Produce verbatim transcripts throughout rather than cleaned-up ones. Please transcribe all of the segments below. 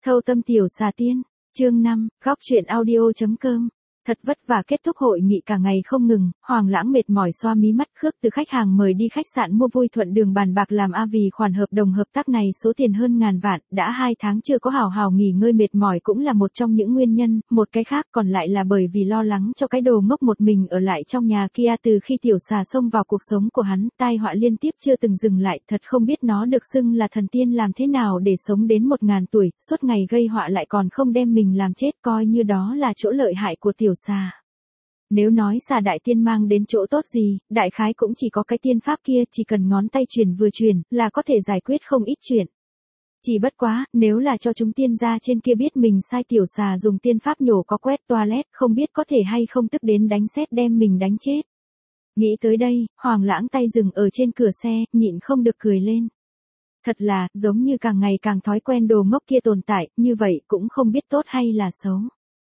Thâu tâm tiểu xà tiên, chương năm, góc truyện audio.com. Thật vất vả kết thúc hội nghị cả ngày không ngừng, Hoàng Lãng mệt mỏi xoa mí mắt khước từ khách hàng mời đi khách sạn mua vui thuận đường bàn bạc làm a vì khoản hợp đồng hợp tác này số tiền hơn ngàn vạn, đã hai tháng chưa có hào hào nghỉ ngơi mệt mỏi cũng là một trong những nguyên nhân, một cái khác còn lại là bởi vì lo lắng cho cái đồ ngốc một mình ở lại trong nhà kia từ khi tiểu xà xông vào cuộc sống của hắn, tai họa liên tiếp chưa từng dừng lại, thật không biết nó được xưng là thần tiên làm thế nào để sống đến một ngàn tuổi, suốt ngày gây họa lại còn không đem mình làm chết coi như đó là chỗ lợi hại của tiểu xà. Nếu nói xà đại tiên mang đến chỗ tốt gì, đại khái cũng chỉ có cái tiên pháp kia, chỉ cần ngón tay chuyển vừa chuyển, là có thể giải quyết không ít chuyện. Chỉ bất quá, nếu là cho chúng tiên gia trên kia biết mình sai tiểu xà dùng tiên pháp nhổ có quét toilet, không biết có thể hay không tức đến đánh sét đem mình đánh chết. Nghĩ tới đây, Hoàng Lãng tay dừng ở trên cửa xe, nhịn không được cười lên. Thật là, giống như càng ngày càng thói quen đồ ngốc kia tồn tại, như vậy cũng không biết tốt hay là xấu.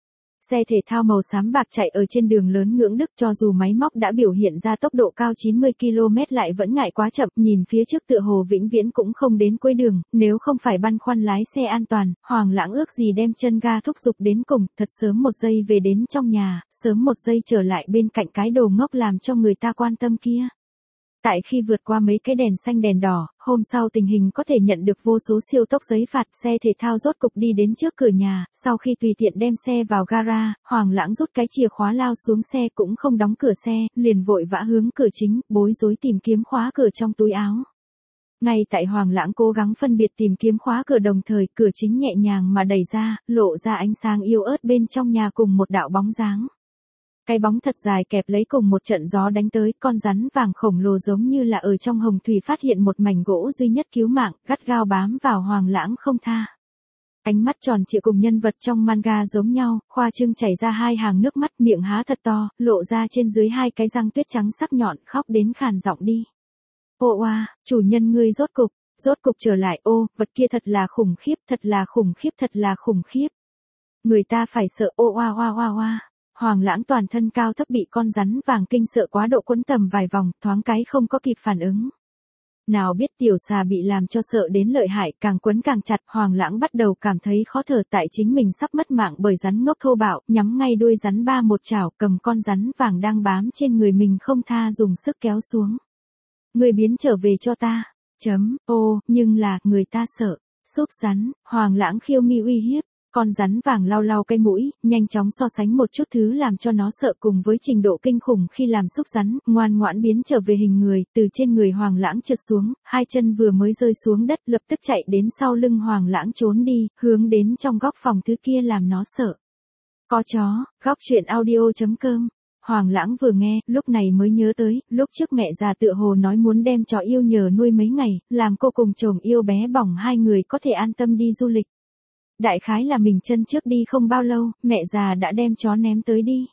Xe thể thao màu xám bạc chạy ở trên đường lớn Ngưỡng Đức, cho dù máy móc đã biểu hiện ra tốc độ cao chín mươi ki lô mét lại vẫn ngại quá chậm, nhìn phía trước tựa hồ vĩnh viễn cũng không đến cuối đường, nếu không phải băn khoăn lái xe an toàn, Hoàng Lãng ước gì đem chân ga thúc giục đến cùng, thật sớm một giây về đến trong nhà, sớm một giây trở lại bên cạnh cái đồ ngốc làm cho người ta quan tâm kia. Tại khi vượt qua mấy cái đèn xanh đèn đỏ, hôm sau tình hình có thể nhận được vô số siêu tốc giấy phạt, xe thể thao rốt cục đi đến trước cửa nhà, sau khi tùy tiện đem xe vào gara, Hoàng Lãng rút cái chìa khóa lao xuống xe cũng không đóng cửa xe, liền vội vã hướng cửa chính, bối rối tìm kiếm khóa cửa trong túi áo. Ngay tại Hoàng Lãng cố gắng phân biệt tìm kiếm khóa cửa đồng thời, cửa chính nhẹ nhàng mà đẩy ra, lộ ra ánh sáng yếu ớt bên trong nhà cùng một đạo bóng dáng. Cái bóng thật dài kẹp lấy cùng một trận gió đánh tới, con rắn vàng khổng lồ giống như là ở trong hồng thủy phát hiện một mảnh gỗ duy nhất cứu mạng, gắt gao bám vào Hoàng Lãng không tha. Ánh mắt tròn trịa cùng nhân vật trong manga giống nhau, khoa trương chảy ra hai hàng nước mắt, miệng há thật to, lộ ra trên dưới hai cái răng tuyết trắng sắc nhọn, khóc đến khàn giọng đi. Ô oa, chủ nhân ngươi rốt cục, rốt cục trở lại, ô, vật kia thật là khủng khiếp, thật là khủng khiếp, thật là khủng khiếp. Người ta phải sợ, ô oa oa oa oa. Hoàng Lãng toàn thân cao thấp bị con rắn vàng kinh sợ quá độ quấn tầm vài vòng, thoáng cái không có kịp phản ứng. Nào biết tiểu xà bị làm cho sợ đến lợi hại, càng quấn càng chặt, Hoàng Lãng bắt đầu cảm thấy khó thở tại chính mình sắp mất mạng bởi rắn ngốc thô bạo, nhắm ngay đuôi rắn ba một chảo, cầm con rắn vàng đang bám trên người mình không tha dùng sức kéo xuống. Người biến trở về cho ta. Chấm, ô, nhưng là, người ta sợ. Xúc rắn, Hoàng Lãng khiêu mi uy hiếp. Con rắn vàng lau lau cái mũi, nhanh chóng so sánh một chút thứ làm cho nó sợ cùng với trình độ kinh khủng khi làm xúc rắn, ngoan ngoãn biến trở về hình người, từ trên người Hoàng Lãng trượt xuống, hai chân vừa mới rơi xuống đất lập tức chạy đến sau lưng Hoàng Lãng trốn đi, hướng đến trong góc phòng thứ kia làm nó sợ. Có chó, góc truyện audio.com. Hoàng Lãng vừa nghe, lúc này mới nhớ tới, lúc trước mẹ già tựa hồ nói muốn đem chó yêu nhờ nuôi mấy ngày, làm cô cùng chồng yêu bé bỏng hai người có thể an tâm đi du lịch. Đại khái là mình chân trước đi không bao lâu, mẹ già đã đem chó ném tới đi.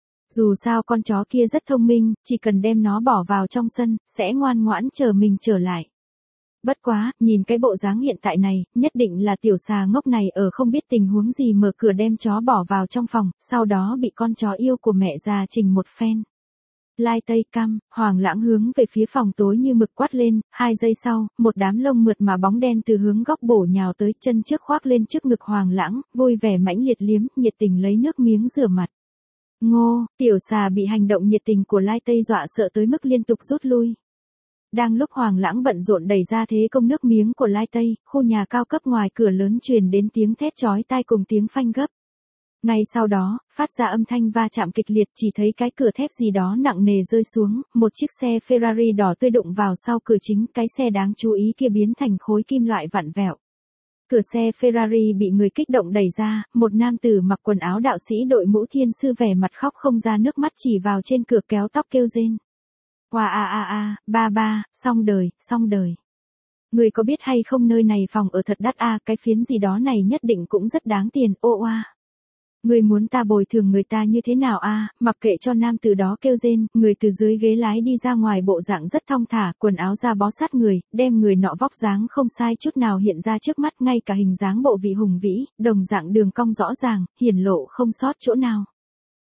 Dù sao con chó kia rất thông minh, chỉ cần đem nó bỏ vào trong sân, sẽ ngoan ngoãn chờ mình trở lại. Bất quá, nhìn cái bộ dáng hiện tại này, nhất định là tiểu xà ngốc này ở không biết tình huống gì mở cửa đem chó bỏ vào trong phòng, sau đó bị con chó yêu của mẹ già trình một phen. Lai tây căm, Hoàng Lãng hướng về phía phòng tối như mực quát lên, hai giây sau, một đám lông mượt mà bóng đen từ hướng góc bổ nhào tới, chân trước khoác lên trước ngực Hoàng Lãng, vui vẻ mãnh liệt liếm, nhiệt tình lấy nước miếng rửa mặt. Ngô, tiểu xà bị hành động nhiệt tình của Lai Tây dọa sợ tới mức liên tục rút lui. Đang lúc Hoàng Lãng bận rộn đẩy ra thế công nước miếng của Lai Tây, khu nhà cao cấp ngoài cửa lớn truyền đến tiếng thét chói tai cùng tiếng phanh gấp. Ngay sau đó, phát ra âm thanh va chạm kịch liệt, chỉ thấy cái cửa thép gì đó nặng nề rơi xuống, một chiếc xe Ferrari đỏ tươi đụng vào sau cửa chính, cái xe đáng chú ý kia biến thành khối kim loại vặn vẹo. Cửa xe Ferrari bị người kích động đẩy ra, một nam tử mặc quần áo đạo sĩ đội mũ thiên sư vẻ mặt khóc không ra nước mắt chỉ vào trên cửa kéo tóc kêu rên. Hoa a a a, ba ba, xong đời, xong đời. Người có biết hay không nơi này phòng ở thật đắt a, cái phiến gì đó này nhất định cũng rất đáng tiền, ô oa. Người muốn ta bồi thường người ta như thế nào a? Mặc kệ cho nam từ đó kêu rên, người từ dưới ghế lái đi ra ngoài bộ dạng rất thong thả, quần áo da bó sát người, đem người nọ vóc dáng không sai chút nào hiện ra trước mắt, ngay cả hình dáng bộ vị hùng vĩ, đồng dạng đường cong rõ ràng, hiển lộ không sót chỗ nào.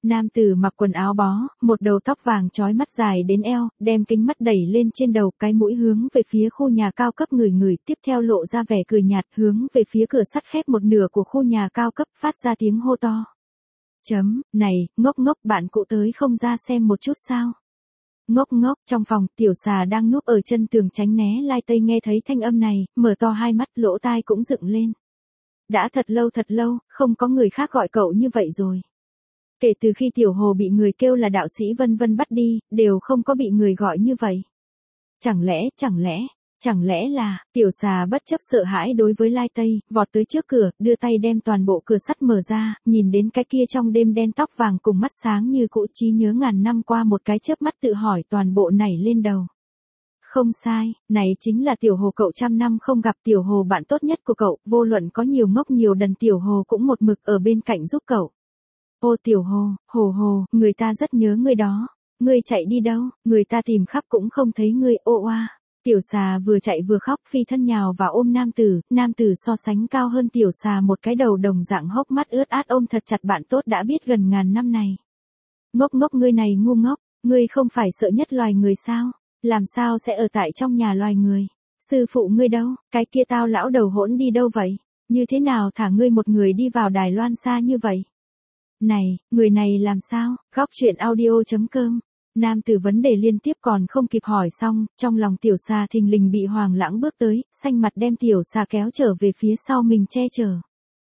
Nam tử mặc quần áo bó, một đầu tóc vàng trói mắt dài đến eo, đem kính mắt đẩy lên trên đầu, cái mũi hướng về phía khu nhà cao cấp người người, tiếp theo lộ ra vẻ cười nhạt, hướng về phía cửa sắt khép một nửa của khu nhà cao cấp, phát ra tiếng hô to. Chấm, này, ngốc ngốc, bạn cụ tới không ra xem một chút sao? Ngốc ngốc, trong phòng, tiểu xà đang núp ở chân tường tránh né lai tây nghe thấy thanh âm này, mở to hai mắt, lỗ tai cũng dựng lên. Đã thật lâu thật lâu, không có người khác gọi cậu như vậy rồi. Kể từ khi tiểu hồ bị người kêu là đạo sĩ vân vân bắt đi, đều không có bị người gọi như vậy. Chẳng lẽ, chẳng lẽ, chẳng lẽ là, tiểu xà bất chấp sợ hãi đối với lai tây, vọt tới trước cửa, đưa tay đem toàn bộ cửa sắt mở ra, nhìn đến cái kia trong đêm đen tóc vàng cùng mắt sáng như cũ trí nhớ ngàn năm qua một cái chớp mắt tự hỏi toàn bộ nảy lên đầu. Không sai, này chính là tiểu hồ cậu trăm năm không gặp, tiểu hồ bạn tốt nhất của cậu, vô luận có nhiều ngốc nhiều đần tiểu hồ cũng một mực ở bên cạnh giúp cậu. Ô tiểu hồ, hồ hồ, người ta rất nhớ ngươi đó. Ngươi chạy đi đâu, người ta tìm khắp cũng không thấy ngươi, ô oa. Tiểu xà vừa chạy vừa khóc, phi thân nhào vào ôm nam tử, nam tử so sánh cao hơn tiểu xà một cái đầu đồng dạng hốc mắt ướt át ôm thật chặt bạn tốt đã biết gần ngàn năm này. Ngốc ngốc ngươi này ngu ngốc, ngươi không phải sợ nhất loài người sao? Làm sao sẽ ở tại trong nhà loài người? Sư phụ ngươi đâu, cái kia tao lão đầu hỗn đi đâu vậy? Như thế nào thả ngươi một người đi vào Đài Loan xa như vậy? Này, người này làm sao? Góc chuyện audio chấm com. Nam tử vấn đề liên tiếp còn không kịp hỏi xong, trong lòng tiểu xà thình lình bị Hoàng Lãng bước tới, xanh mặt đem tiểu xà kéo trở về phía sau mình che chở.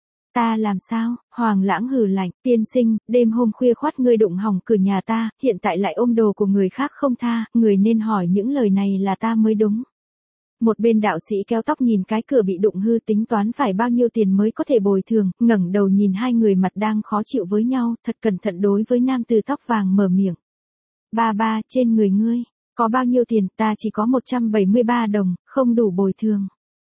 Ta làm sao? Hoàng Lãng hừ lạnh, tiên sinh, đêm hôm khuya khoắt ngươi đụng hỏng cửa nhà ta, hiện tại lại ôm đồ của người khác không tha, người nên hỏi những lời này là ta mới đúng. Một bên đạo sĩ kéo tóc nhìn cái cửa bị đụng hư tính toán phải bao nhiêu tiền mới có thể bồi thường, ngẩng đầu nhìn hai người mặt đang khó chịu với nhau, thật cẩn thận đối với nam tử tóc vàng mở miệng. Ba ba, trên người ngươi, có bao nhiêu tiền, ta chỉ có một trăm bảy mươi ba đồng, không đủ bồi thường.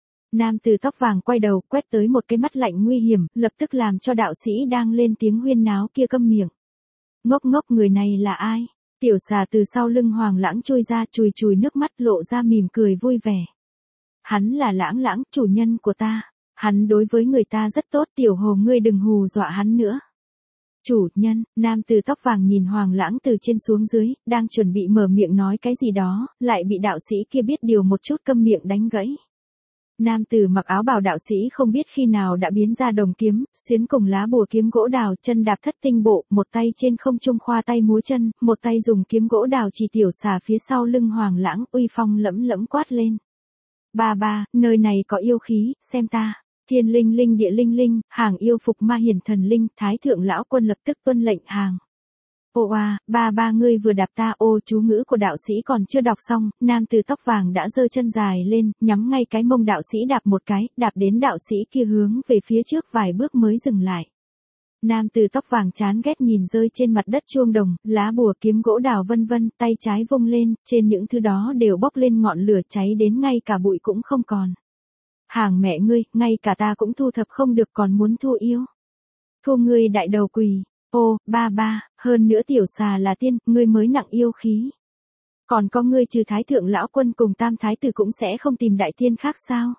Nam tử tóc vàng quay đầu, quét tới một cái mắt lạnh nguy hiểm, lập tức làm cho đạo sĩ đang lên tiếng huyên náo kia câm miệng. Ngốc ngốc, người này là ai? Tiểu xà từ sau lưng Hoàng Lãng trôi ra, chùi chùi nước mắt lộ ra mỉm cười vui vẻ. Hắn là Lãng Lãng, chủ nhân của ta. Hắn đối với người ta rất tốt, tiểu hồ ngươi đừng hù dọa hắn nữa. Chủ nhân, nam tử tóc vàng nhìn Hoàng Lãng từ trên xuống dưới, đang chuẩn bị mở miệng nói cái gì đó, lại bị đạo sĩ kia biết điều một chút câm miệng đánh gãy. Nam tử mặc áo bào đạo sĩ không biết khi nào đã biến ra đồng kiếm, xuyến cùng lá bùa kiếm gỗ đào, chân đạp thất tinh bộ, một tay trên không trung khoa tay múa chân, một tay dùng kiếm gỗ đào chỉ tiểu xà phía sau lưng Hoàng Lãng, uy phong lẫm lẫm quát lên. Ba ba, nơi này có yêu khí, xem ta. Thiên linh linh địa linh linh, hàng yêu phục ma hiển thần linh, thái thượng lão quân lập tức tuân lệnh hàng. Ô à, ba ba ngươi vừa đạp ta, ô chú ngữ của đạo sĩ còn chưa đọc xong, nam tử tóc vàng đã giơ chân dài lên, nhắm ngay cái mông đạo sĩ đạp một cái, đạp đến đạo sĩ kia hướng về phía trước vài bước mới dừng lại. Nam tử tóc vàng chán ghét nhìn rơi trên mặt đất chuông đồng, lá bùa kiếm gỗ đào vân vân, tay trái vung lên, trên những thứ đó đều bốc lên ngọn lửa cháy đến ngay cả bụi cũng không còn. Hàng mẹ ngươi, ngay cả ta cũng thu thập không được còn muốn thu yêu. Thu ngươi đại đầu quỳ. Ô, ba ba, hơn nữa tiểu xà là tiên, ngươi mới nặng yêu khí. Còn có ngươi trừ thái thượng lão quân cùng tam thái tử cũng sẽ không tìm đại tiên khác sao?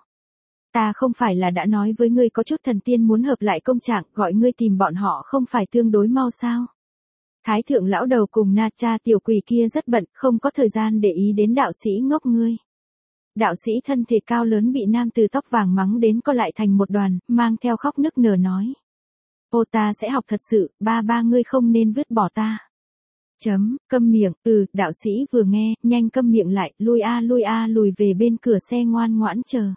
Ta không phải là đã nói với ngươi có chút thần tiên muốn hợp lại công trạng, gọi ngươi tìm bọn họ không phải tương đối mau sao? Thái thượng lão đầu cùng na cha tiểu quỷ kia rất bận, không có thời gian để ý đến đạo sĩ ngốc ngươi. Đạo sĩ thân thể cao lớn bị nam tử tóc vàng mắng đến co lại thành một đoàn, mang theo khóc nức nở nói. Ô ta sẽ học thật sự, ba ba ngươi không nên vứt bỏ ta. Chấm, câm miệng, ừ, đạo sĩ vừa nghe, nhanh câm miệng lại, lui a lui a lùi về bên cửa xe ngoan ngoãn chờ.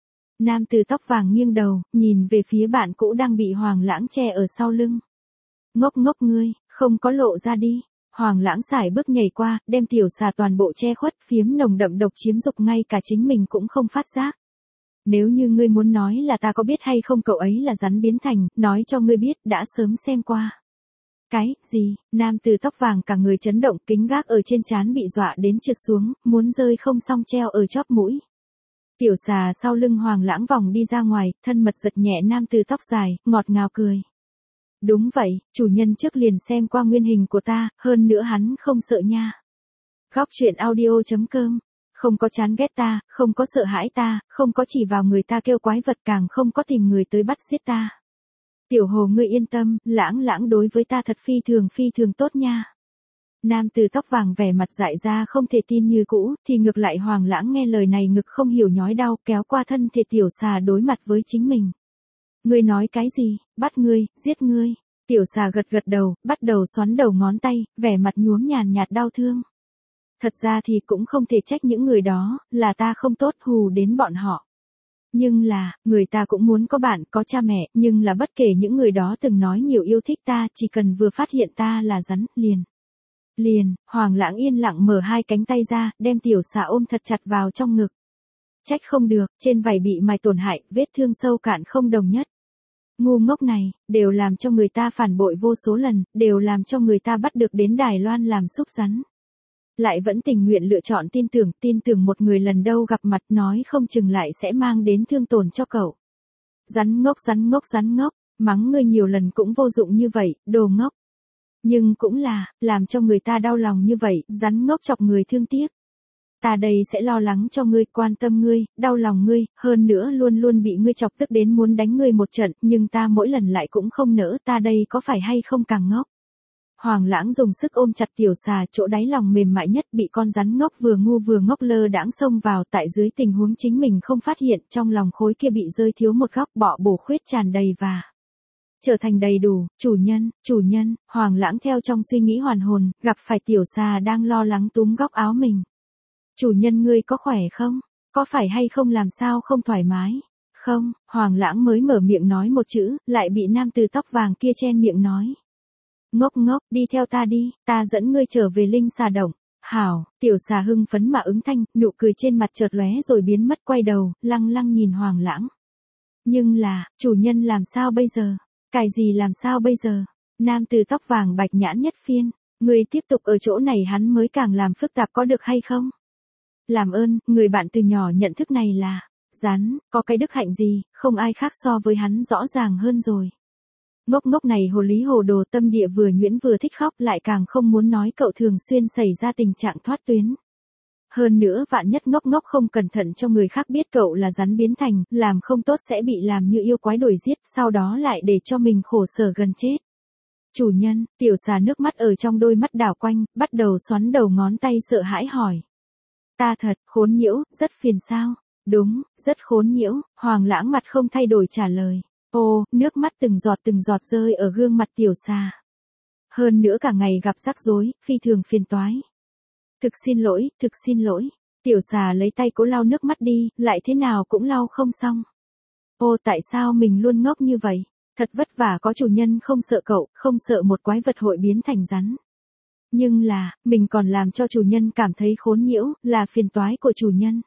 Nam tử tóc vàng nghiêng đầu, nhìn về phía bạn cũ đang bị Hoàng Lãng che ở sau lưng. Ngốc ngốc ngươi, không có lộ ra đi. Hoàng Lãng sải bước nhảy qua, đem tiểu xà toàn bộ che khuất, phiếm nồng đậm độc chiếm dục ngay cả chính mình cũng không phát giác. Nếu như ngươi muốn nói là ta có biết hay không cậu ấy là rắn biến thành, nói cho ngươi biết, đã sớm xem qua. Cái, gì, nam tử tóc vàng cả người chấn động, kính gác ở trên trán bị dọa đến trượt xuống, muốn rơi không xong treo ở chóp mũi. Tiểu xà sau lưng Hoàng Lãng vòng đi ra ngoài, thân mật giật nhẹ nam tử tóc dài, ngọt ngào cười. Đúng vậy, chủ nhân trước liền xem qua nguyên hình của ta, hơn nữa hắn không sợ nha. Góc chuyện audio chấm com, không có chán ghét ta, không có sợ hãi ta, không có chỉ vào người ta kêu quái vật, càng không có tìm người tới bắt giết ta. Tiểu hồ ngươi yên tâm, lãng lãng đối với ta thật phi thường phi thường tốt nha. Nam từ tóc vàng vẻ mặt dại ra không thể tin như cũ, thì ngược lại Hoàng Lãng nghe lời này ngực không hiểu nhói đau, kéo qua thân thể tiểu xà đối mặt với chính mình. Ngươi nói cái gì, bắt ngươi, giết ngươi. Tiểu xà gật gật đầu, bắt đầu xoắn đầu ngón tay, vẻ mặt nhuốm nhàn nhạt đau thương. Thật ra thì cũng không thể trách những người đó, là ta không tốt hù đến bọn họ. Nhưng là, người ta cũng muốn có bạn, có cha mẹ, nhưng là bất kể những người đó từng nói nhiều yêu thích ta, chỉ cần vừa phát hiện ta là rắn, liền. Liền, Hoàng Lãng yên lặng mở hai cánh tay ra, đem tiểu xà ôm thật chặt vào trong ngực. Trách không được, trên vảy bị mài tổn hại, vết thương sâu cạn không đồng nhất. Ngu ngốc này, đều làm cho người ta phản bội vô số lần, đều làm cho người ta bắt được đến Đài Loan làm xúc rắn. Lại vẫn tình nguyện lựa chọn tin tưởng, tin tưởng một người lần đâu gặp mặt nói không chừng lại sẽ mang đến thương tổn cho cậu. Rắn ngốc rắn ngốc rắn ngốc, mắng ngươi nhiều lần cũng vô dụng như vậy, đồ ngốc. Nhưng cũng là, làm cho người ta đau lòng như vậy, rắn ngốc chọc người thương tiếc. Ta đây sẽ lo lắng cho ngươi, quan tâm ngươi, đau lòng ngươi, hơn nữa luôn luôn bị ngươi chọc tức đến muốn đánh ngươi một trận, nhưng ta mỗi lần lại cũng không nỡ, ta đây có phải hay không càng ngốc. Hoàng Lãng dùng sức ôm chặt tiểu xà, chỗ đáy lòng mềm mại nhất bị con rắn ngốc vừa ngu vừa ngốc lơ đãng xông vào, tại dưới tình huống chính mình không phát hiện, trong lòng khối kia bị rơi thiếu một góc, bọ bổ khuyết tràn đầy và trở thành đầy đủ. Chủ nhân, chủ nhân. Hoàng Lãng theo trong suy nghĩ hoàn hồn, gặp phải tiểu xà đang lo lắng túm góc áo mình. Chủ nhân ngươi có khỏe không? Có phải hay không làm sao không thoải mái? Không, Hoàng Lãng mới mở miệng nói một chữ, lại bị nam từ tóc vàng kia chen miệng nói. Ngốc ngốc, đi theo ta đi, ta dẫn ngươi trở về linh xà động. Hảo, tiểu xà hưng phấn mà ứng thanh, nụ cười trên mặt chợt lóe rồi biến mất, quay đầu, lăng lăng nhìn Hoàng Lãng. Nhưng là, chủ nhân làm sao bây giờ? Cái gì làm sao bây giờ? Nam từ tóc vàng bạch nhãn nhất phiên, ngươi tiếp tục ở chỗ này hắn mới càng làm phức tạp có được hay không? Làm ơn, người bạn từ nhỏ nhận thức này là, rắn, có cái đức hạnh gì, không ai khác so với hắn rõ ràng hơn rồi. Ngốc ngốc này hồ lý hồ đồ, tâm địa vừa nhuyễn vừa thích khóc, lại càng không muốn nói cậu thường xuyên xảy ra tình trạng thoát tuyến. Hơn nữa vạn nhất ngốc ngốc không cẩn thận cho người khác biết cậu là rắn biến thành, làm không tốt sẽ bị làm như yêu quái đuổi giết, sau đó lại để cho mình khổ sở gần chết. Chủ nhân, tiểu xà nước mắt ở trong đôi mắt đảo quanh, bắt đầu xoắn đầu ngón tay sợ hãi hỏi. Ta thật, khốn nhiễu, rất phiền sao? Đúng, rất khốn nhiễu. Hoàng Lãng mặt không thay đổi trả lời. Ô, nước mắt từng giọt từng giọt rơi ở gương mặt tiểu xà. Hơn nữa cả ngày gặp rắc rối, phi thường phiền toái. Thực xin lỗi, thực xin lỗi. Tiểu xà lấy tay cố lau nước mắt đi, lại thế nào cũng lau không xong. Ô, tại sao mình luôn ngốc như vậy? Thật vất vả có chủ nhân không sợ cậu, không sợ một quái vật hội biến thành rắn. Nhưng là, mình còn làm cho chủ nhân cảm thấy khốn nhiễu, là phiền toái của chủ nhân.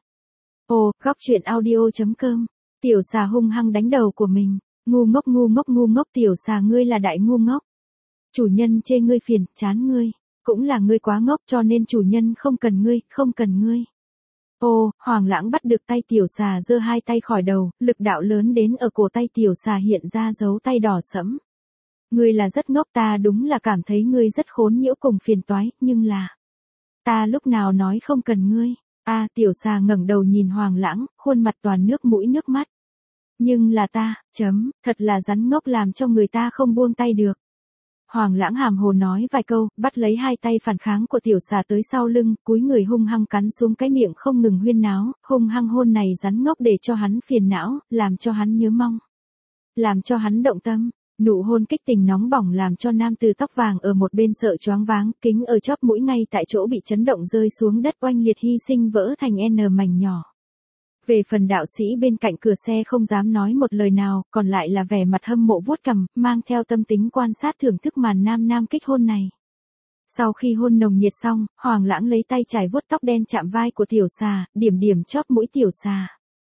Ồ, góc truyện audio chấm com. Tiểu xà hung hăng đánh đầu của mình. Ngu ngốc ngu ngốc ngu ngốc, tiểu xà ngươi là đại ngu ngốc. Chủ nhân chê ngươi phiền, chán ngươi. Cũng là ngươi quá ngốc cho nên chủ nhân không cần ngươi, không cần ngươi. Ô, Hoàng Lãng bắt được tay tiểu xà giơ hai tay khỏi đầu, lực đạo lớn đến ở cổ tay tiểu xà hiện ra dấu tay đỏ sẫm. Ngươi là rất ngốc, ta đúng là cảm thấy ngươi rất khốn nhiễu cùng phiền toái, nhưng là... Ta lúc nào nói không cần ngươi. A, à, tiểu xà ngẩng đầu nhìn Hoàng Lãng, khuôn mặt toàn nước mũi nước mắt. Nhưng là ta, chấm, thật là rắn ngốc làm cho người ta không buông tay được. Hoàng Lãng hàm hồ nói vài câu, bắt lấy hai tay phản kháng của tiểu xà tới sau lưng, cúi người hung hăng cắn xuống cái miệng không ngừng huyên náo, hung hăng hôn này rắn ngốc để cho hắn phiền não, làm cho hắn nhớ mong. Làm cho hắn động tâm. Nụ hôn kích tình nóng bỏng làm cho nam từ tóc vàng ở một bên sợ choáng váng, kính ở chóp mũi ngay tại chỗ bị chấn động rơi xuống đất, oanh liệt hy sinh vỡ thành N mảnh nhỏ. Về phần đạo sĩ bên cạnh cửa xe không dám nói một lời nào, còn lại là vẻ mặt hâm mộ vuốt cằm, mang theo tâm tính quan sát thưởng thức màn nam nam kích hôn này. Sau khi hôn nồng nhiệt xong, Hoàng Lãng lấy tay chải vuốt tóc đen chạm vai của tiểu xà, điểm điểm chóp mũi tiểu xà.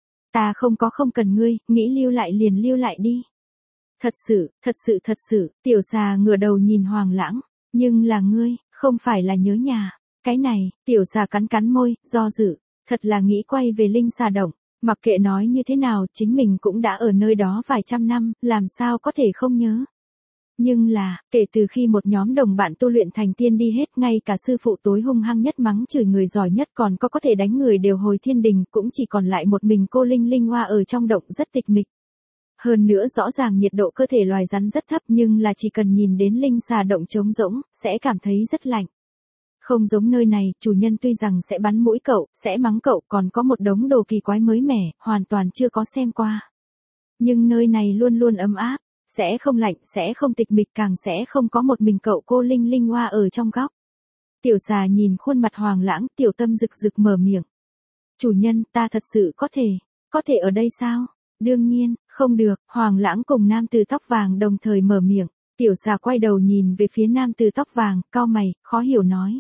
Ta không có không cần ngươi, nghĩ lưu lại liền lưu lại đi. Thật sự, thật sự thật sự, tiểu xà ngửa đầu nhìn Hoàng Lãng, nhưng là ngươi, không phải là nhớ nhà. Cái này, tiểu xà cắn cắn môi, do dự, thật là nghĩ quay về linh xà động, mặc kệ nói như thế nào, chính mình cũng đã ở nơi đó vài trăm năm, làm sao có thể không nhớ. Nhưng là, kể từ khi một nhóm đồng bạn tu luyện thành tiên đi hết, ngay cả sư phụ tối hung hăng nhất mắng chửi người giỏi nhất còn có có thể đánh người đều hồi thiên đình, cũng chỉ còn lại một mình cô Linh Linh Hoa ở trong động rất tịch mịch. Hơn nữa rõ ràng nhiệt độ cơ thể loài rắn rất thấp nhưng là chỉ cần nhìn đến linh xà động trống rỗng, sẽ cảm thấy rất lạnh. Không giống nơi này, chủ nhân tuy rằng sẽ bắn mũi cậu, sẽ mắng cậu, còn có một đống đồ kỳ quái mới mẻ, hoàn toàn chưa có xem qua. Nhưng nơi này luôn luôn ấm áp, sẽ không lạnh, sẽ không tịch mịch, càng sẽ không có một mình cậu cô linh linh hoa ở trong góc. Tiểu xà nhìn khuôn mặt Hoàng Lãng, tiểu tâm rực rực mở miệng. Chủ nhân, ta thật sự có thể, có thể ở đây sao? Đương nhiên, không được, Hoàng Lãng cùng nam tử tóc vàng đồng thời mở miệng. Tiểu xà quay đầu nhìn về phía nam tử tóc vàng, cau mày, khó hiểu nói.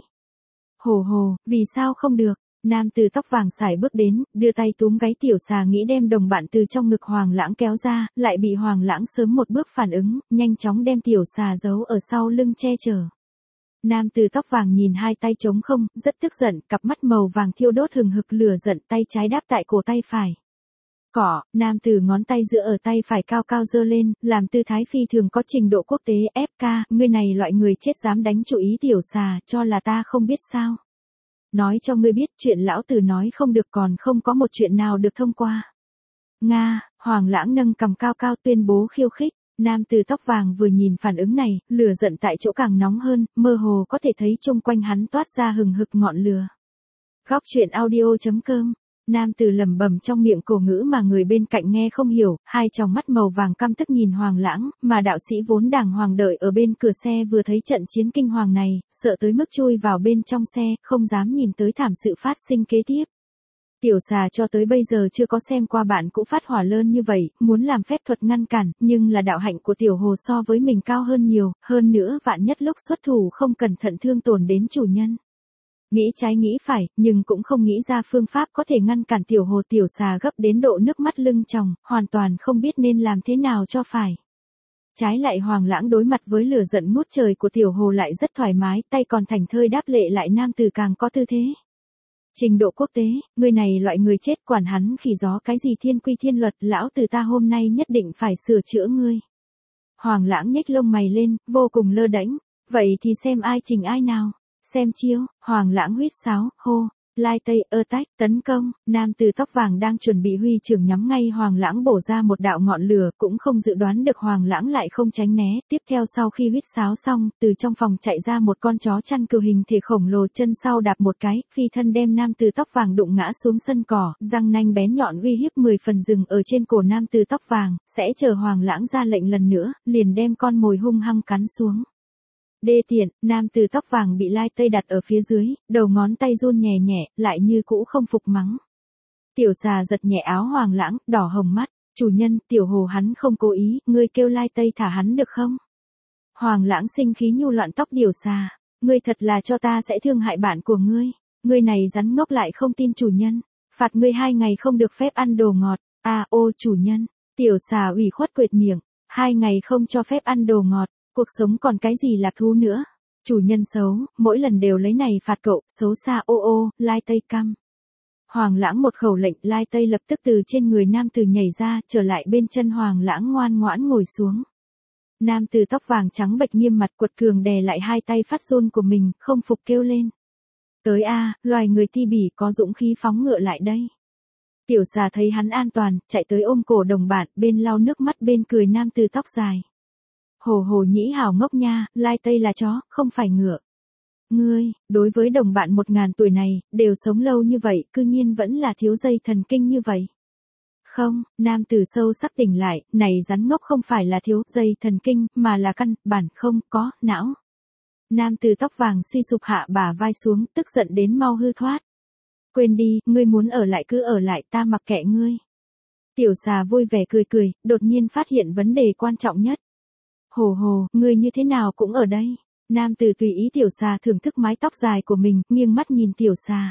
Hồ hồ, vì sao không được? Nam tử tóc vàng sải bước đến, đưa tay túm gáy tiểu xà nghĩ đem đồng bạn từ trong ngực Hoàng Lãng kéo ra, lại bị Hoàng Lãng sớm một bước phản ứng, nhanh chóng đem tiểu xà giấu ở sau lưng che chở. Nam tử tóc vàng nhìn hai tay trống không, rất tức giận, cặp mắt màu vàng thiêu đốt hừng hực lửa giận, tay trái đáp tại cổ tay phải. Cỏ, nam tử ngón tay giữa ở tay phải cao cao giơ lên, làm tư thái phi thường có trình độ quốc tế ép ca, ngươi này loại người chết dám đánh chủ ý tiểu xà, cho là ta không biết sao. Nói cho ngươi biết chuyện lão tử nói không được còn không có một chuyện nào được thông qua. Nga, Hoàng Lãng nâng cầm cao cao tuyên bố khiêu khích, nam tử tóc vàng vừa nhìn phản ứng này, lửa giận tại chỗ càng nóng hơn, mơ hồ có thể thấy chung quanh hắn toát ra hừng hực ngọn lửa. Góc truyện audio chấm com. Nam tử lẩm bẩm trong miệng cổ ngữ mà người bên cạnh nghe không hiểu, hai tròng mắt màu vàng căm tức nhìn Hoàng Lãng, mà đạo sĩ vốn đàng hoàng đợi ở bên cửa xe vừa thấy trận chiến kinh hoàng này, sợ tới mức chui vào bên trong xe, không dám nhìn tới thảm sự phát sinh kế tiếp. Tiểu xà cho tới bây giờ chưa có xem qua bạn cũng phát hỏa lớn như vậy, muốn làm phép thuật ngăn cản, nhưng là đạo hạnh của tiểu hồ so với mình cao hơn nhiều, hơn nữa vạn nhất lúc xuất thủ không cẩn thận thương tổn đến chủ nhân. Nghĩ trái nghĩ phải, nhưng cũng không nghĩ ra phương pháp có thể ngăn cản tiểu hồ tiểu xà gấp đến độ nước mắt lưng tròng, hoàn toàn không biết nên làm thế nào cho phải. Trái lại Hoàng Lãng đối mặt với lửa giận ngút trời của tiểu hồ lại rất thoải mái, tay còn thành thơi đáp lệ lại nam tử càng có tư thế. Trình độ quốc tế, người này loại người chết quản hắn khỉ gió cái gì thiên quy thiên luật, lão tử ta hôm nay nhất định phải sửa chữa ngươi. Hoàng Lãng nhếch lông mày lên, vô cùng lơ đễnh, vậy thì xem ai trình ai nào. Xem chiêu, Hoàng Lãng huýt sáo, hô, lai tây, ơ tách, tấn công, nam tử tóc vàng đang chuẩn bị huy trưởng nhắm ngay Hoàng Lãng bổ ra một đạo ngọn lửa, cũng không dự đoán được Hoàng Lãng lại không tránh né, tiếp theo sau khi huýt sáo xong, từ trong phòng chạy ra một con chó chăn cừu hình thể khổng lồ, chân sau đạp một cái, phi thân đem nam tử tóc vàng đụng ngã xuống sân cỏ, răng nanh bén nhọn uy hiếp mười phần rừng ở trên cổ nam tử tóc vàng, sẽ chờ Hoàng Lãng ra lệnh lần nữa, liền đem con mồi hung hăng cắn xuống. Đê tiện, nam tử tóc vàng bị lai tây đặt ở phía dưới, đầu ngón tay run nhẹ nhẹ, lại như cũ không phục mắng. Tiểu xà giật nhẹ áo Hoàng Lãng, đỏ hồng mắt, chủ nhân, tiểu hồ hắn không cố ý, ngươi kêu lai tây thả hắn được không? Hoàng Lãng sinh khí nhu loạn tóc điều xà, ngươi thật là cho ta sẽ thương hại bạn của ngươi, ngươi này rắn ngốc lại không tin chủ nhân, phạt ngươi hai ngày không được phép ăn đồ ngọt, à ô chủ nhân, tiểu xà ủy khuất quệt miệng, hai ngày không cho phép ăn đồ ngọt. Cuộc sống còn cái gì là thú nữa? Chủ nhân xấu, mỗi lần đều lấy này phạt cậu, xấu xa ô ô, lai tây căm. Hoàng Lãng một khẩu lệnh, lai tây lập tức từ trên người nam tử nhảy ra, trở lại bên chân Hoàng Lãng ngoan ngoãn ngồi xuống. Nam tử tóc vàng trắng bệch nghiêm mặt quật cường đè lại hai tay phát run của mình, không phục kêu lên. Tới a, loài người ti bỉ có dũng khí phóng ngựa lại đây. Tiểu xà thấy hắn an toàn, chạy tới ôm cổ đồng bạn, bên lau nước mắt bên cười nam tử tóc dài. Hồ hồ nhĩ hào ngốc nha, lai tây là chó, không phải ngựa. Ngươi, đối với đồng bạn một ngàn tuổi này, đều sống lâu như vậy, cư nhiên vẫn là thiếu dây thần kinh như vậy. Không, nam tử sâu sắc tỉnh lại, này rắn ngốc không phải là thiếu dây thần kinh, mà là căn bản không có não. Nam tử tóc vàng suy sụp hạ bả vai xuống, tức giận đến mau hư thoát. Quên đi, ngươi muốn ở lại cứ ở lại, ta mặc kệ ngươi. Tiểu xà vui vẻ cười cười, đột nhiên phát hiện vấn đề quan trọng nhất. Hồ hồ, ngươi như thế nào cũng ở đây. Nam tử tùy ý tiểu xà thưởng thức mái tóc dài của mình, nghiêng mắt nhìn tiểu xà.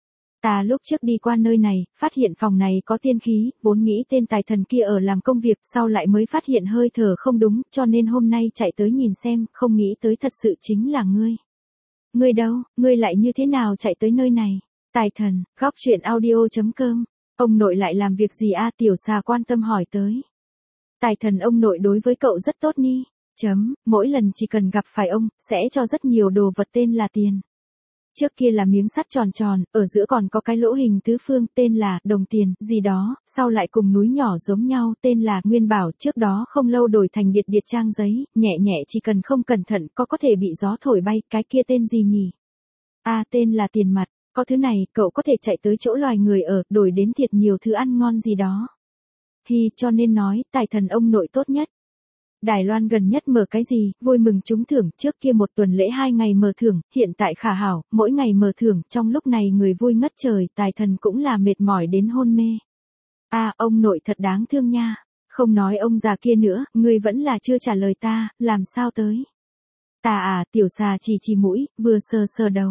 Ta lúc trước đi qua nơi này, phát hiện phòng này có tiên khí, vốn nghĩ tên tài thần kia ở làm công việc, sau lại mới phát hiện hơi thở không đúng, cho nên hôm nay chạy tới nhìn xem, không nghĩ tới thật sự chính là ngươi. Ngươi đâu, ngươi lại như thế nào chạy tới nơi này? Tài thần, góc truyện audio chấm com. Ông nội lại làm việc gì a? Tiểu xà quan tâm hỏi tới. Tài thần ông nội đối với cậu rất tốt ni. Chấm, mỗi lần chỉ cần gặp phải ông, sẽ cho rất nhiều đồ vật tên là tiền. Trước kia là miếng sắt tròn tròn, ở giữa còn có cái lỗ hình tứ phương tên là đồng tiền, gì đó, sau lại cùng núi nhỏ giống nhau tên là Nguyên Bảo, trước đó không lâu đổi thành Điệt Điệt trang giấy, nhẹ nhẹ chỉ cần không cẩn thận có có thể bị gió thổi bay, cái kia tên gì nhỉ? À tên là tiền mặt, có thứ này cậu có thể chạy tới chỗ loài người ở, đổi đến thiệt nhiều thứ ăn ngon gì đó. Hi cho nên nói, tài thần ông nội tốt nhất. Đài Loan gần nhất mở cái gì, vui mừng trúng thưởng, trước kia một tuần lễ hai ngày mở thưởng, hiện tại khả hảo, mỗi ngày mở thưởng, trong lúc này người vui ngất trời, tài thần cũng là mệt mỏi đến hôn mê. À, ông nội thật đáng thương nha, không nói ông già kia nữa, người vẫn là chưa trả lời ta, làm sao tới. Ta à, tiểu xà chỉ chỉ mũi, vừa sờ sờ đầu.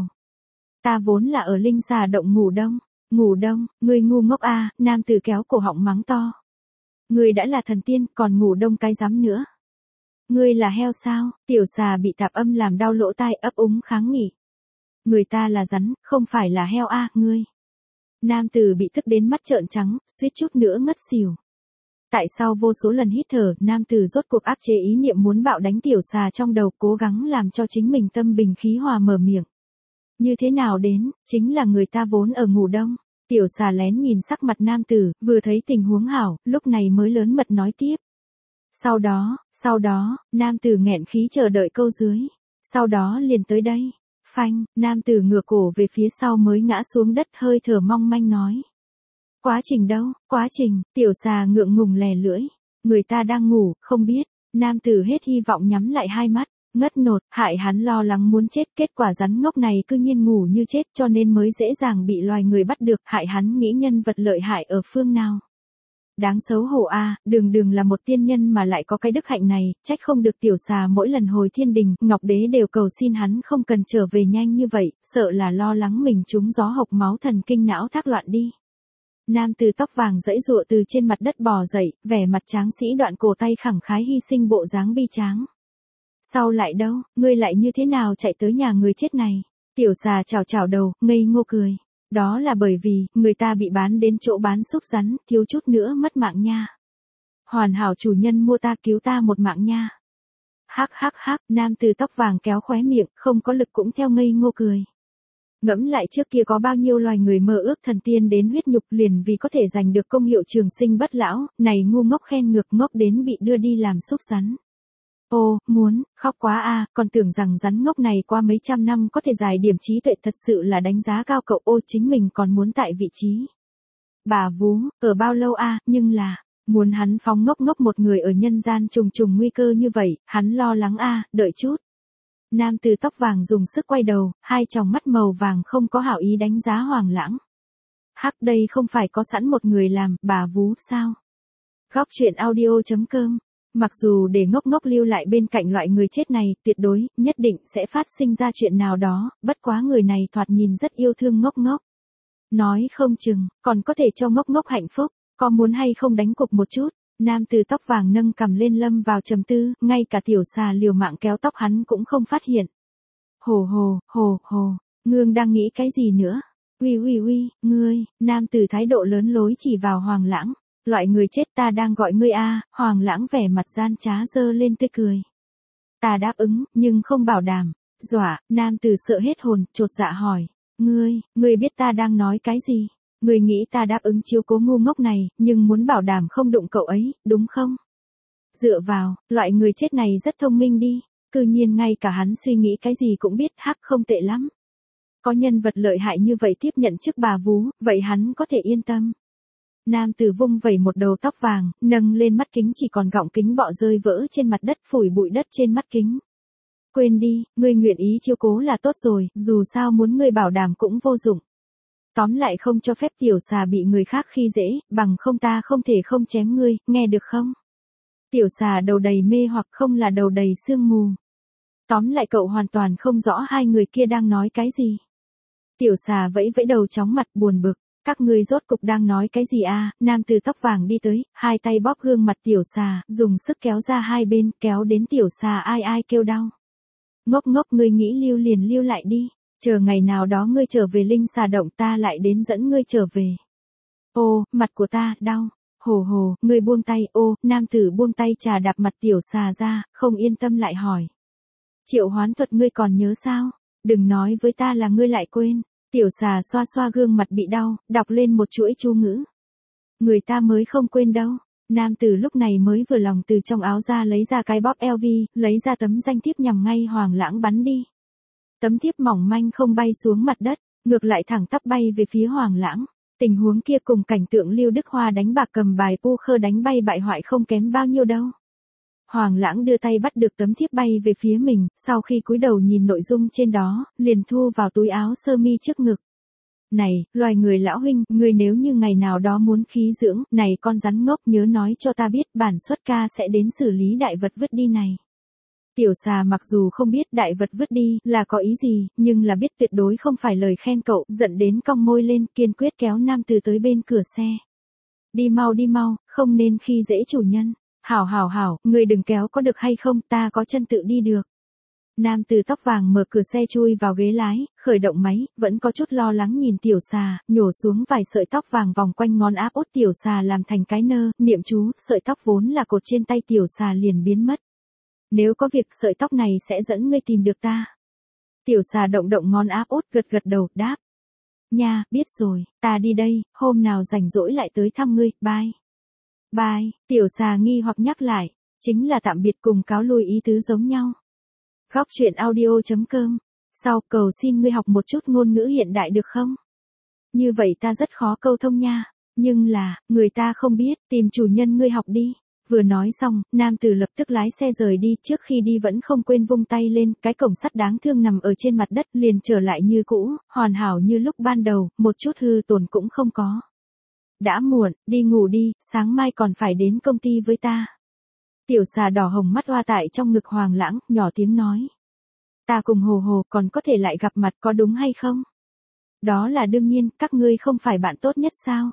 Ta vốn là ở linh xà động ngủ đông, ngủ đông, người ngu ngốc à, nam tử kéo cổ họng mắng to. Người đã là thần tiên, còn ngủ đông cái dám nữa. Ngươi là heo sao? Tiểu xà bị tạp âm làm đau lỗ tai ấp úng kháng nghị. Người ta là rắn, không phải là heo a, à, ngươi. Nam tử bị tức đến mắt trợn trắng, suýt chút nữa ngất xỉu. Tại sao vô số lần hít thở, nam tử rốt cuộc áp chế ý niệm muốn bạo đánh tiểu xà trong đầu, cố gắng làm cho chính mình tâm bình khí hòa mở miệng. Như thế nào đến, chính là người ta vốn ở ngủ đông. Tiểu xà lén nhìn sắc mặt nam tử, vừa thấy tình huống hảo, lúc này mới lớn mật nói tiếp. Sau đó, sau đó, nam tử nghẹn khí chờ đợi câu dưới. Sau đó liền tới đây. Phanh, nam tử ngửa cổ về phía sau mới ngã xuống đất hơi thở mong manh nói. Quá trình đâu, quá trình, tiểu xà ngượng ngùng lè lưỡi. Người ta đang ngủ, không biết. Nam tử hết hy vọng nhắm lại hai mắt, ngất nột, hại hắn lo lắng muốn chết. Kết quả rắn ngốc này cư nhiên ngủ như chết cho nên mới dễ dàng bị loài người bắt được. Hại hắn nghĩ nhân vật lợi hại ở phương nào. Đáng xấu hổ a, à, đường đường là một tiên nhân mà lại có cái đức hạnh này, trách không được tiểu xà mỗi lần hồi thiên đình, Ngọc Đế đều cầu xin hắn không cần trở về nhanh như vậy, sợ là lo lắng mình trúng gió hộc máu thần kinh não thác loạn đi. Nam từ tóc vàng dãy dụa từ trên mặt đất bò dậy, vẻ mặt tráng sĩ đoạn cổ tay khẳng khái hy sinh bộ dáng bi tráng. Sau lại đâu, ngươi lại như thế nào chạy tới nhà người chết này? Tiểu xà chào chào đầu, ngây ngô cười. Đó là bởi vì, người ta bị bán đến chỗ bán xúc rắn, thiếu chút nữa mất mạng nha. Hoàn hảo chủ nhân mua ta cứu ta một mạng nha. Hắc hắc hắc, nam từ tóc vàng kéo khóe miệng, không có lực cũng theo ngây ngô cười. Ngẫm lại trước kia có bao nhiêu loài người mơ ước thần tiên đến huyết nhục liền vì có thể giành được công hiệu trường sinh bất lão, này ngu ngốc khen ngược ngốc đến bị đưa đi làm xúc rắn. Ô, muốn, khóc quá a, à, còn tưởng rằng rắn ngốc này qua mấy trăm năm có thể giải điểm trí tuệ thật sự là đánh giá cao cậu ô chính mình còn muốn tại vị trí. Bà vú, ở bao lâu a, à, nhưng là, muốn hắn phóng ngốc ngốc một người ở nhân gian trùng trùng nguy cơ như vậy, hắn lo lắng a, à, đợi chút. Nam từ tóc vàng dùng sức quay đầu, hai tròng mắt màu vàng không có hảo ý đánh giá Hoàng Lãng. Hắc đây không phải có sẵn một người làm, bà vú sao? Góc truyện audio chấm com. Mặc dù để ngốc ngốc lưu lại bên cạnh loại người chết này, tuyệt đối, nhất định sẽ phát sinh ra chuyện nào đó, bất quá người này thoạt nhìn rất yêu thương ngốc ngốc. Nói không chừng, còn có thể cho ngốc ngốc hạnh phúc, có muốn hay không đánh cục một chút. Nam từ tóc vàng nâng cầm lên lâm vào trầm tư, ngay cả tiểu xà liều mạng kéo tóc hắn cũng không phát hiện. Hồ hồ, hồ hồ, ngương đang nghĩ cái gì nữa? Uy uy uy, ngươi, nam từ thái độ lớn lối chỉ vào Hoàng Lãng. Loại người chết ta đang gọi ngươi a, à, Hoàng Lãng vẻ mặt gian trá giơ lên tươi cười. Ta đáp ứng, nhưng không bảo đảm. Dọa, nam tử sợ hết hồn, chột dạ hỏi. Ngươi, ngươi biết ta đang nói cái gì? Ngươi nghĩ ta đáp ứng chiếu cố ngu ngốc này, nhưng muốn bảo đảm không đụng cậu ấy, đúng không? Dựa vào, loại người chết này rất thông minh đi. Cư nhiên ngay cả hắn suy nghĩ cái gì cũng biết, hắc không tệ lắm. Có nhân vật lợi hại như vậy tiếp nhận chức bà vú, vậy hắn có thể yên tâm. Nam tử vung vẩy một đầu tóc vàng, nâng lên mắt kính chỉ còn gọng kính bọ rơi vỡ trên mặt đất phủi bụi đất trên mắt kính. Quên đi, ngươi nguyện ý chiếu cố là tốt rồi, dù sao muốn ngươi bảo đảm cũng vô dụng. Tóm lại không cho phép tiểu xà bị người khác khi dễ, bằng không ta không thể không chém ngươi, nghe được không? Tiểu xà đầu đầy mê hoặc không là đầu đầy sương mù. Tóm lại cậu hoàn toàn không rõ hai người kia đang nói cái gì. Tiểu xà vẫy vẫy đầu chóng mặt buồn bực. Các ngươi rốt cục đang nói cái gì a? À? Nam từ tóc vàng đi tới, hai tay bóp gương mặt tiểu xà, dùng sức kéo ra hai bên, kéo đến tiểu xà ai ai kêu đau. Ngốc ngốc ngươi nghĩ lưu liền lưu lại đi, chờ ngày nào đó ngươi trở về linh xà động ta lại đến dẫn ngươi trở về. Ô, mặt của ta, đau. Hồ hồ, ngươi buông tay, ô, nam tử buông tay trà đạp mặt tiểu xà ra, không yên tâm lại hỏi. Triệu hoán thuật ngươi còn nhớ sao? Đừng nói với ta là ngươi lại quên. Tiểu xà xoa xoa gương mặt bị đau, đọc lên một chuỗi chú ngữ. Người ta mới không quên đâu. Nam tử lúc này mới vừa lòng từ trong áo ra lấy ra cái bóp eo vi, lấy ra tấm danh thiếp nhằm ngay Hoàng Lãng bắn đi. Tấm thiếp mỏng manh không bay xuống mặt đất, ngược lại thẳng tắp bay về phía Hoàng Lãng. Tình huống kia cùng cảnh tượng Lưu Đức Hoa đánh bạc cầm bài poker đánh bay bại hoại không kém bao nhiêu đâu. Hoàng Lãng đưa tay bắt được tấm thiếp bay về phía mình, sau khi cúi đầu nhìn nội dung trên đó, liền thu vào túi áo sơ mi trước ngực. Này, loài người lão huynh, ngươi nếu như ngày nào đó muốn khí dưỡng, này con rắn ngốc nhớ nói cho ta biết bản xuất ca sẽ đến xử lý đại vật vứt đi này. Tiểu xà mặc dù không biết đại vật vứt đi là có ý gì, nhưng là biết tuyệt đối không phải lời khen cậu, giận đến cong môi lên, kiên quyết kéo nam tử tới bên cửa xe. Đi mau đi mau, không nên khi dễ chủ nhân. Hảo hảo hảo, người đừng kéo có được hay không, ta có chân tự đi được. Nam tử tóc vàng mở cửa xe chui vào ghế lái, khởi động máy, vẫn có chút lo lắng nhìn tiểu xà, nhổ xuống vài sợi tóc vàng vòng quanh ngón áp út tiểu xà làm thành cái nơ, niệm chú, sợi tóc vốn là cột trên tay tiểu xà liền biến mất. Nếu có việc sợi tóc này sẽ dẫn ngươi tìm được ta. Tiểu xà động động ngón áp út gật gật đầu, đáp. Nha, biết rồi, ta đi đây, hôm nào rảnh rỗi lại tới thăm ngươi, bye. Bye, tiểu xà nghi hoặc nhắc lại, chính là tạm biệt cùng cáo lui ý tứ giống nhau. Góc truyện audio chấm com. Sau cầu xin ngươi học một chút ngôn ngữ hiện đại được không? Như vậy ta rất khó câu thông nha. Nhưng là, người ta không biết, tìm chủ nhân ngươi học đi. Vừa nói xong, nam tử lập tức lái xe rời đi, trước khi đi vẫn không quên vung tay lên, cái cổng sắt đáng thương nằm ở trên mặt đất liền trở lại như cũ, hoàn hảo như lúc ban đầu, một chút hư tổn cũng không có. Đã muộn, đi ngủ đi, sáng mai còn phải đến công ty với ta. Tiểu xà đỏ hồng mắt hoa tại trong ngực Hoàng Lãng, nhỏ tiếng nói. Ta cùng hồ hồ còn có thể lại gặp mặt có đúng hay không? Đó là đương nhiên, các ngươi không phải bạn tốt nhất sao?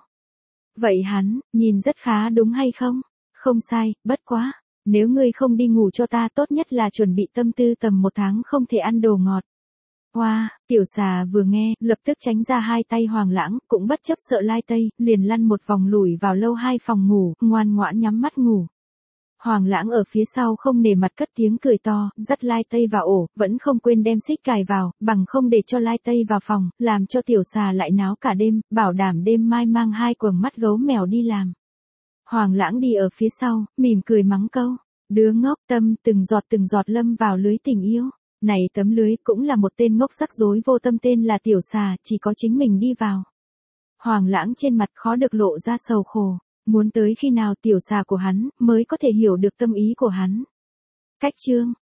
Vậy hắn, nhìn rất khá đúng hay không? Không sai, bất quá. Nếu ngươi không đi ngủ cho ta tốt nhất là chuẩn bị tâm tư tầm một tháng không thể ăn đồ ngọt. Hoa, wow, tiểu xà vừa nghe, lập tức tránh ra hai tay Hoàng Lãng, cũng bất chấp sợ lai tây, liền lăn một vòng lủi vào lâu hai phòng ngủ, ngoan ngoãn nhắm mắt ngủ. Hoàng Lãng ở phía sau không nề mặt cất tiếng cười to, dắt lai tây vào ổ, vẫn không quên đem xích cài vào, bằng không để cho lai tây vào phòng, làm cho tiểu xà lại náo cả đêm, bảo đảm đêm mai mang hai quầng mắt gấu mèo đi làm. Hoàng Lãng đi ở phía sau, mỉm cười mắng câu, đứa ngốc tâm từng giọt từng giọt lâm vào lưới tình yêu. Này tấm lưới cũng là một tên ngốc rắc rối vô tâm tên là tiểu xà, chỉ có chính mình đi vào. Hoàng Lãng trên mặt khó được lộ ra sầu khổ, muốn tới khi nào tiểu xà của hắn mới có thể hiểu được tâm ý của hắn. Cách chương